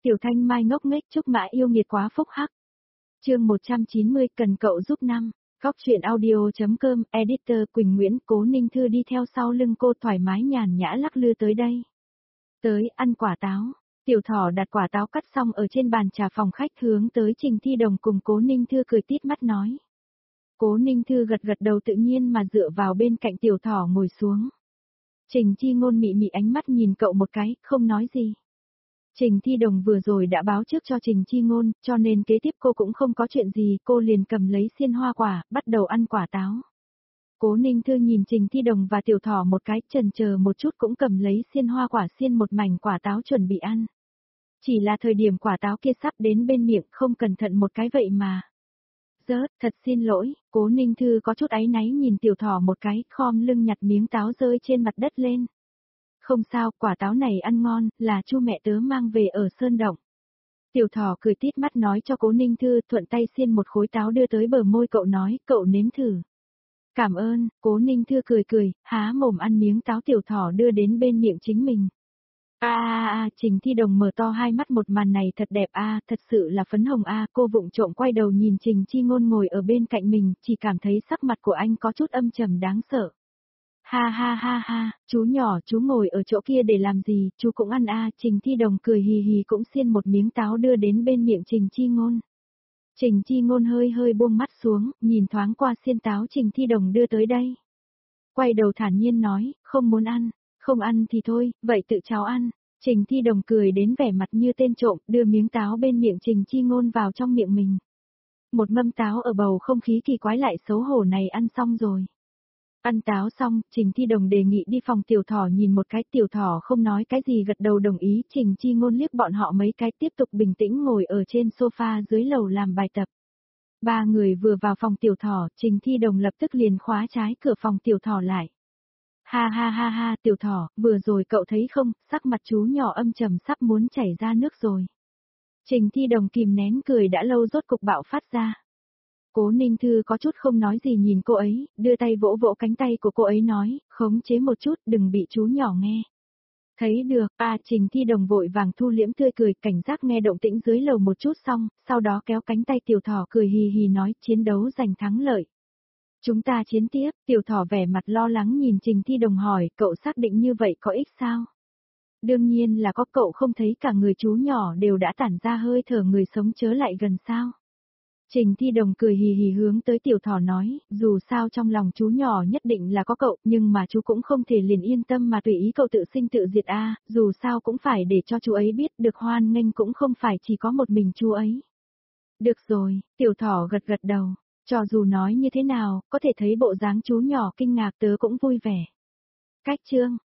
Tiểu Thanh Mai ngốc nghếch chúc mã yêu nghiệt quá phúc hắc. Chương 190 cần cậu giúp năm. Góc truyện audio.com, editor Quỳnh Nguyễn. Cố Ninh Thư đi theo sau lưng cô thoải mái nhàn nhã lắc lư tới đây. Tới ăn quả táo. Tiểu Thỏ đặt quả táo cắt xong ở trên bàn trà phòng khách hướng tới Trình Thi Đồng cùng Cố Ninh Thư cười tít mắt nói. Cố Ninh Thư gật gật đầu tự nhiên mà dựa vào bên cạnh Tiểu Thỏ ngồi xuống. Trình Chi Ngôn mị mị ánh mắt nhìn cậu một cái, không nói gì. Trình Thi Đồng vừa rồi đã báo trước cho Trình Chi Ngôn, cho nên kế tiếp cô cũng không có chuyện gì, cô liền cầm lấy xiên hoa quả, bắt đầu ăn quả táo. Cố Ninh Thư nhìn Trình Thi Đồng và Tiểu Thỏ một cái, chần chờ một chút cũng cầm lấy xiên hoa quả xiên một mảnh quả táo chuẩn bị ăn. Chỉ là thời điểm quả táo kia sắp đến bên miệng, không cẩn thận một cái vậy mà. Rớt, thật xin lỗi, Cố Ninh Thư có chút áy náy nhìn Tiểu Thỏ một cái, khom lưng nhặt miếng táo rơi trên mặt đất lên. Không sao, quả táo này ăn ngon, là chu mẹ tớ mang về ở Sơn Động. Tiểu Thỏ cười tít mắt nói cho Cố Ninh Thư, thuận tay xiên một khối táo đưa tới bờ môi cậu nói, cậu nếm thử. Cảm ơn, Cố Ninh Thư cười cười, há mồm ăn miếng táo Tiểu Thỏ đưa đến bên miệng chính mình. Trình Thi Đồng mở to hai mắt một màn này thật đẹp thật sự là phấn hồng cô vụng trộm quay đầu nhìn Trình Chi Ngôn ngồi ở bên cạnh mình, chỉ cảm thấy sắc mặt của anh có chút âm trầm đáng sợ. Ha, chú nhỏ chú ngồi ở chỗ kia để làm gì, chú cũng ăn Trình Thi Đồng cười hì hì cũng xiên một miếng táo đưa đến bên miệng Trình Chi Ngôn. Trình Chi Ngôn hơi buông mắt xuống, nhìn thoáng qua xiên táo Trình Thi Đồng đưa tới đây. Quay đầu thản nhiên nói, không muốn ăn, không ăn thì thôi, vậy tự cháu ăn. Trình Thi Đồng cười đến vẻ mặt như tên trộm, đưa miếng táo bên miệng Trình Chi Ngôn vào trong miệng mình. Một mâm táo ở bầu không khí kỳ quái lại xấu hổ này ăn xong rồi. Ăn táo xong, Trình Thi Đồng đề nghị đi phòng Tiểu Thỏ nhìn một cái, Tiểu Thỏ không nói cái gì gật đầu đồng ý, Trình Chi Ngôn liếc bọn họ mấy cái tiếp tục bình tĩnh ngồi ở trên sofa dưới lầu làm bài tập. Ba người vừa vào phòng Tiểu Thỏ, Trình Thi Đồng lập tức liền khóa trái cửa phòng Tiểu Thỏ lại. Ha, Tiểu Thỏ, vừa rồi cậu thấy không, sắc mặt chú nhỏ âm trầm sắp muốn chảy ra nước rồi. Trình Thi Đồng kìm nén cười đã lâu rốt cục bạo phát ra. Cố Ninh Thư có chút không nói gì nhìn cô ấy, đưa tay vỗ vỗ cánh tay của cô ấy nói, khống chế một chút đừng bị chú nhỏ nghe. Thấy được, Trình Thi Đồng vội vàng thu liễm tươi cười, cảnh giác nghe động tĩnh dưới lầu một chút xong, sau đó kéo cánh tay Tiểu Thỏ cười hì hì nói chiến đấu giành thắng lợi. Chúng ta chiến tiếp, Tiểu Thỏ vẻ mặt lo lắng nhìn Trình Thi Đồng hỏi, cậu xác định như vậy có ích sao? Đương nhiên là có, cậu không thấy cả người chú nhỏ đều đã tản ra hơi thở người sống chớ lại gần sao? Trình Thi Đồng cười hì hì hướng tới Tiểu Thỏ nói, dù sao trong lòng chú nhỏ nhất định là có cậu, nhưng mà chú cũng không thể liền yên tâm mà tùy ý cậu tự sinh tự diệt dù sao cũng phải để cho chú ấy biết được hoan nghênh cũng không phải chỉ có một mình chú ấy. Được rồi, Tiểu Thỏ gật gật đầu, cho dù nói như thế nào, có thể thấy bộ dáng chú nhỏ kinh ngạc tớ cũng vui vẻ. Cách chương